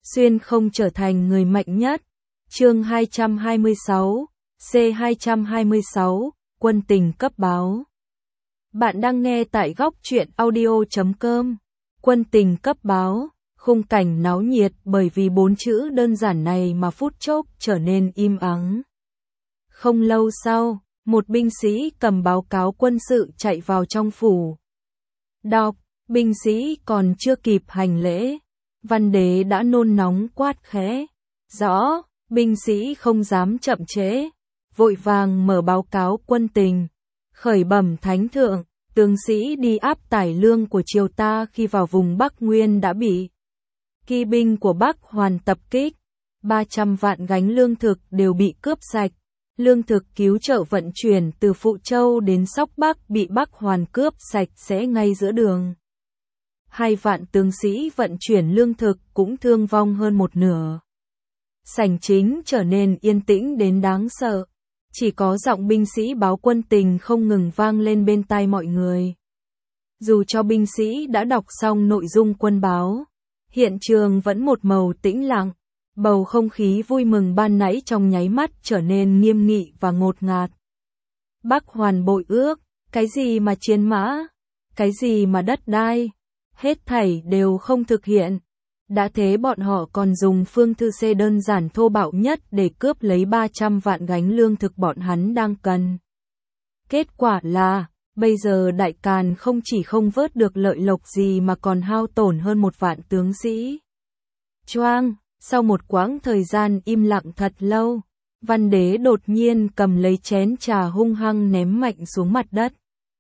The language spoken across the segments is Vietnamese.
xuyên không trở thành người mạnh nhất. Chương 226, C226, quân tình cấp báo. Bạn đang nghe tại góc truyện audio.com. Quân tình cấp báo, khung cảnh náo nhiệt bởi vì 4 chữ đơn giản này mà phút chốc trở nên im ắng. Không lâu sau, một binh sĩ cầm báo cáo quân sự chạy vào trong phủ. Đọc, binh sĩ còn chưa kịp hành lễ, Văn Đế đã nôn nóng quát khẽ. Rõ, binh sĩ không dám chậm trễ, vội vàng mở báo cáo quân tình. Khởi bẩm thánh thượng, tướng sĩ đi áp tải lương của triều ta khi vào vùng Bắc Nguyên đã bị kỵ binh của Bắc Hoàn tập kích. 300 vạn gánh lương thực đều bị cướp sạch. Lương thực cứu trợ vận chuyển từ Phụ Châu đến Sóc Bắc bị Bắc Hoàn cướp sạch sẽ ngay giữa đường. 2 vạn tướng sĩ vận chuyển lương thực cũng thương vong hơn một nửa. Sảnh chính trở nên yên tĩnh đến đáng sợ. Chỉ có giọng binh sĩ báo quân tình không ngừng vang lên bên tai mọi người. Dù cho binh sĩ đã đọc xong nội dung quân báo, hiện trường vẫn một màu tĩnh lặng. Bầu không khí vui mừng ban nãy trong nháy mắt trở nên nghiêm nghị và ngột ngạt. Bắc Hoàn bội ước, cái gì mà chiến mã, cái gì mà đất đai, hết thảy đều không thực hiện. Đã thế bọn họ còn dùng phương thư C đơn giản thô bạo nhất để cướp lấy 300 vạn gánh lương thực bọn hắn đang cần. Kết quả là, bây giờ Đại Càn không chỉ không vớt được lợi lộc gì mà còn hao tổn hơn 1 vạn tướng sĩ. Choang, sau một quãng thời gian im lặng thật lâu, Văn Đế đột nhiên cầm lấy chén trà hung hăng ném mạnh xuống mặt đất.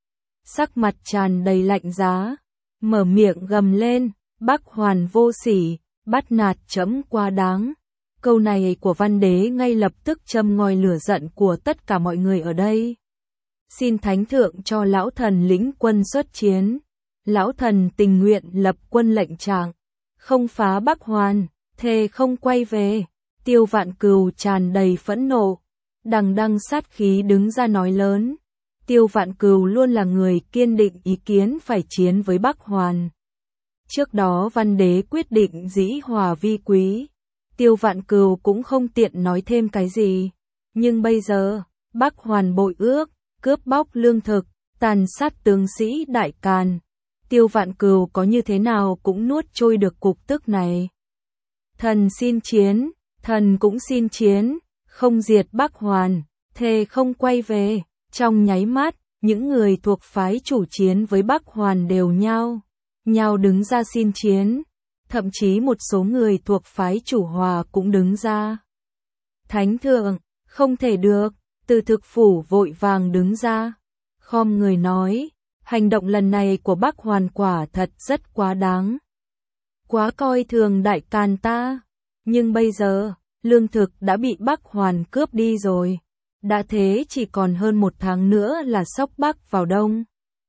Sắc mặt tràn đầy lạnh giá, mở miệng gầm lên. Bắc Hoàn vô sỉ, bắt nạt trẫm quá đáng. Câu này của Văn Đế ngay lập tức châm ngòi lửa giận của tất cả mọi người ở đây. Xin thánh thượng cho lão thần lĩnh quân xuất chiến. Lão thần tình nguyện lập quân lệnh trạng, không phá Bắc Hoàn, thề không quay về. Tiêu Vạn Cừu tràn đầy phẫn nộ, đằng đằng sát khí đứng ra nói lớn. Tiêu Vạn Cừu luôn là người kiên định ý kiến phải chiến với Bắc Hoàn. Trước đó Văn Đế quyết định dĩ hòa vi quý, Tiêu Vạn Cừu cũng không tiện nói thêm cái gì. Nhưng bây giờ, Bắc Hoàn bội ước, cướp bóc lương thực, tàn sát tướng sĩ Đại Càn. Tiêu Vạn Cừu có như thế nào cũng nuốt trôi được cục tức này. Thần xin chiến, thần cũng xin chiến, không diệt Bắc Hoàn, thề không quay về. Trong nháy mắt, những người thuộc phái chủ chiến với Bắc Hoàn đều nhao đứng ra xin chiến, thậm chí một số người thuộc phái chủ hòa cũng đứng ra. Thánh thượng, không thể được, Từ Thực Phủ vội vàng đứng ra, khom người nói, hành động lần này của Bắc Hoàn quả thật rất quá đáng. Quá coi thường Đại Càn ta, nhưng bây giờ, lương thực đã bị Bắc Hoàn cướp đi rồi. Đã thế chỉ còn hơn 1 tháng nữa là Sóc Bắc vào đông.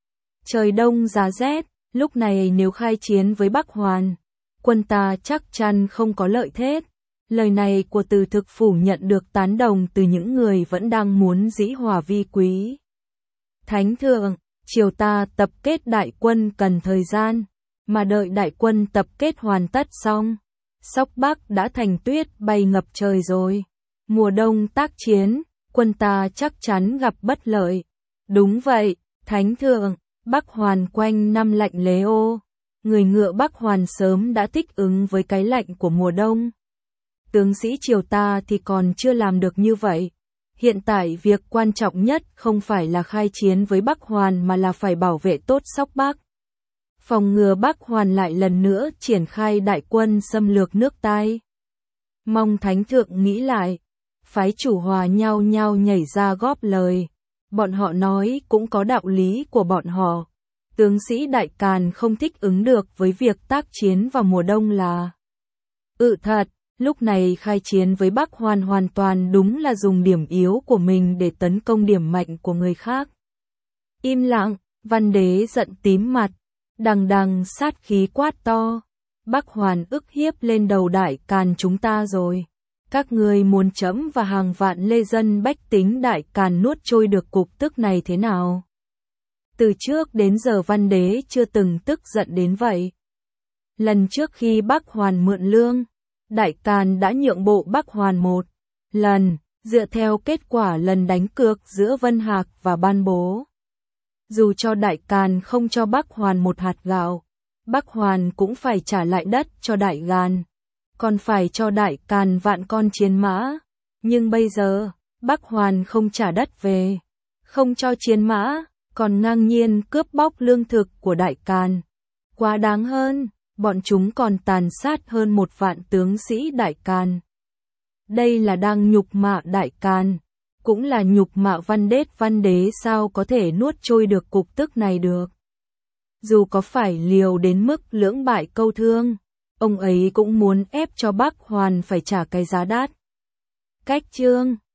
Trời đông giá rét. Lúc này nếu khai chiến với Bắc Hoàn, quân ta chắc chắn không có lợi thế. Lời này của Từ Thực Phủ nhận được tán đồng từ những người vẫn đang muốn dĩ hòa vi quý. Thánh thượng, triều ta tập kết đại quân cần thời gian, mà đợi đại quân tập kết hoàn tất xong, Sóc Bắc đã thành tuyết bay ngập trời rồi. Mùa đông tác chiến, quân ta chắc chắn gặp bất lợi. Đúng vậy, thánh thượng. Bắc Hoàn quanh năm lạnh lẽo ô, người ngựa Bắc Hoàn sớm đã thích ứng với cái lạnh của mùa đông. Tướng sĩ triều ta thì còn chưa làm được như vậy. Hiện tại việc quan trọng nhất không phải là khai chiến với Bắc Hoàn mà là phải bảo vệ tốt Sóc Bắc. Phòng ngừa Bắc Hoàn lại lần nữa triển khai đại quân xâm lược nước ta. Mong thánh thượng nghĩ lại. Phái chủ hòa nhao nhảy ra góp lời. Bọn họ nói cũng có đạo lý của bọn họ. Tướng sĩ Đại Càn không thích ứng được với việc tác chiến vào mùa đông là thật, lúc này khai chiến với Bắc Hoàn hoàn toàn đúng là dùng điểm yếu của mình để tấn công điểm mạnh của người khác. Im lặng, Văn Đế giận tím mặt, đằng sát khí quát to. Bắc Hoàn ức hiếp lên đầu Đại Càn chúng ta rồi. Các ngươi muốn trẫm và hàng vạn lê dân bách tính Đại Càn nuốt trôi được cục tức này thế nào? Từ trước đến giờ Văn Đế chưa từng tức giận đến vậy. Lần trước khi Bắc Hoàn mượn lương, Đại Càn đã nhượng bộ Bắc Hoàn một lần, dựa theo kết quả lần đánh cược giữa Vân Hạc và Ban Bố. Dù cho Đại Càn không cho Bắc Hoàn một hạt gạo, Bắc Hoàn cũng phải trả lại đất cho Đại Càn, còn phải cho Đại Càn vạn con chiến mã. Nhưng bây giờ, Bắc Hoàn không trả đất về, không cho chiến mã, còn ngang nhiên cướp bóc lương thực của Đại Càn. Quá đáng hơn, bọn chúng còn tàn sát hơn 1 vạn tướng sĩ Đại Càn. Đây là đang nhục mạ Đại Càn, cũng là nhục mạ Văn Đế, sao có thể nuốt trôi được cục tức này được. Dù có phải liều đến mức lưỡng bại câu thương, ông ấy cũng muốn ép cho Bắc Hoàn phải trả cái giá đắt. Cách chương